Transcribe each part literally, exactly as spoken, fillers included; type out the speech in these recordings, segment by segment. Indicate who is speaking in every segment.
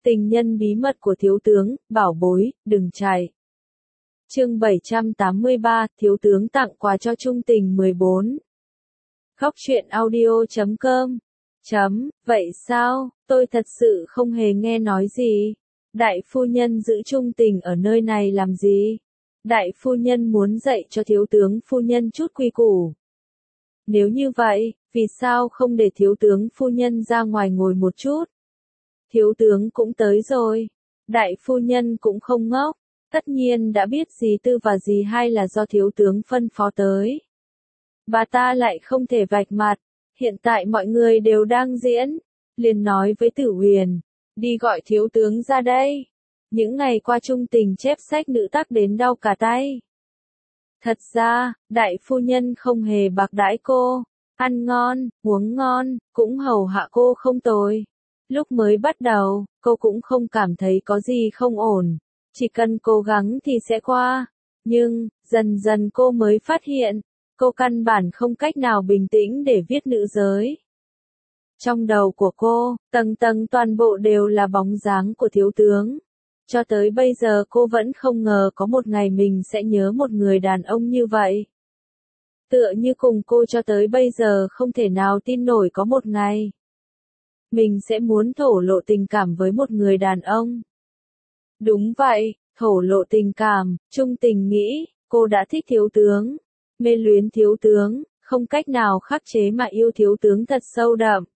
Speaker 1: Tình nhân bí mật của thiếu tướng, bảo bối, đừng chạy. Chương bảy trăm tám mươi ba, thiếu tướng tặng quà cho trung tình mười bốn. Góc truyện audio chấm com. Chấm, vậy sao, tôi thật sự không hề nghe nói gì. Đại phu nhân giữ trung tình ở nơi này làm gì? Đại phu nhân muốn dạy cho thiếu tướng phu nhân chút quy củ. Nếu như vậy, vì sao không để thiếu tướng phu nhân ra ngoài ngồi một chút? Thiếu tướng cũng tới rồi. Đại phu nhân cũng không ngốc. Tất nhiên đã biết gì tư và gì hay là do thiếu tướng phân phó tới. Bà ta lại không thể vạch mặt. Hiện tại mọi người đều đang diễn. Liền nói với Tử Huyền. Đi gọi thiếu tướng ra đây. Những ngày qua trung tình chép sách nữ tác đến đau cả tay. Thật ra, đại phu nhân không hề bạc đãi cô. Ăn ngon, uống ngon, cũng hầu hạ cô không tồi. Lúc mới bắt đầu, cô cũng không cảm thấy có gì không ổn. Chỉ cần cố gắng thì sẽ qua. Nhưng, dần dần cô mới phát hiện, cô căn bản không cách nào bình tĩnh để viết nữ giới. Trong đầu của cô, tầng tầng toàn bộ đều là bóng dáng của thiếu tướng. Cho tới bây giờ cô vẫn không ngờ có một ngày mình sẽ nhớ một người đàn ông như vậy. Tựa như cùng cô cho tới bây giờ không thể nào tin nổi có một ngày mình sẽ muốn thổ lộ tình cảm với một người đàn ông. Đúng vậy, thổ lộ tình cảm, trung tình nghĩ, cô đã thích thiếu tướng, mê luyến thiếu tướng, không cách nào khắc chế mà yêu thiếu tướng thật sâu đậm.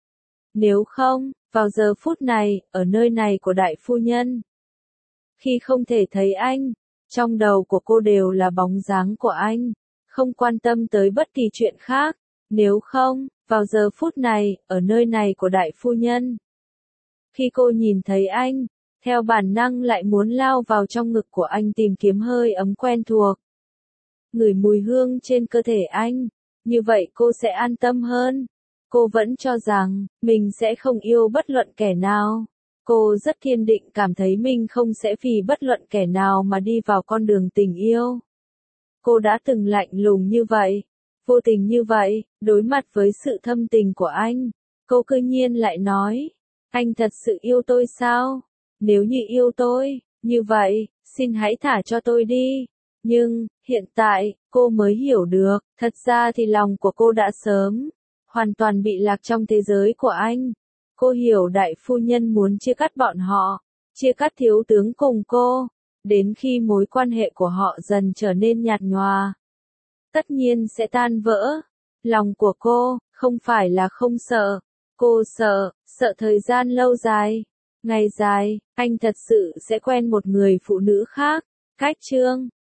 Speaker 1: Nếu không, vào giờ phút này, ở nơi này của đại phu nhân, khi không thể thấy anh, trong đầu của cô đều là bóng dáng của anh, không quan tâm tới bất kỳ chuyện khác. Nếu không, vào giờ phút này, ở nơi này của đại phu nhân, khi cô nhìn thấy anh, theo bản năng lại muốn lao vào trong ngực của anh tìm kiếm hơi ấm quen thuộc. Ngửi mùi hương trên cơ thể anh, như vậy cô sẽ an tâm hơn. Cô vẫn cho rằng, mình sẽ không yêu bất luận kẻ nào. Cô rất kiên định cảm thấy mình không sẽ vì bất luận kẻ nào mà đi vào con đường tình yêu. Cô đã từng lạnh lùng như vậy, vô tình như vậy, đối mặt với sự thâm tình của anh. Cô cư nhiên lại nói, anh thật sự yêu tôi sao? Nếu như yêu tôi, như vậy, xin hãy thả cho tôi đi. Nhưng, hiện tại, cô mới hiểu được, thật ra thì lòng của cô đã sớm, hoàn toàn bị lạc trong thế giới của anh. Cô hiểu đại phu nhân muốn chia cắt bọn họ, chia cắt thiếu tướng cùng cô, đến khi mối quan hệ của họ dần trở nên nhạt nhòa. Tất nhiên sẽ tan vỡ. Lòng của cô, không phải là không sợ. Cô sợ, sợ thời gian lâu dài. Ngày dài, anh thật sự sẽ quen một người phụ nữ khác. Cách chương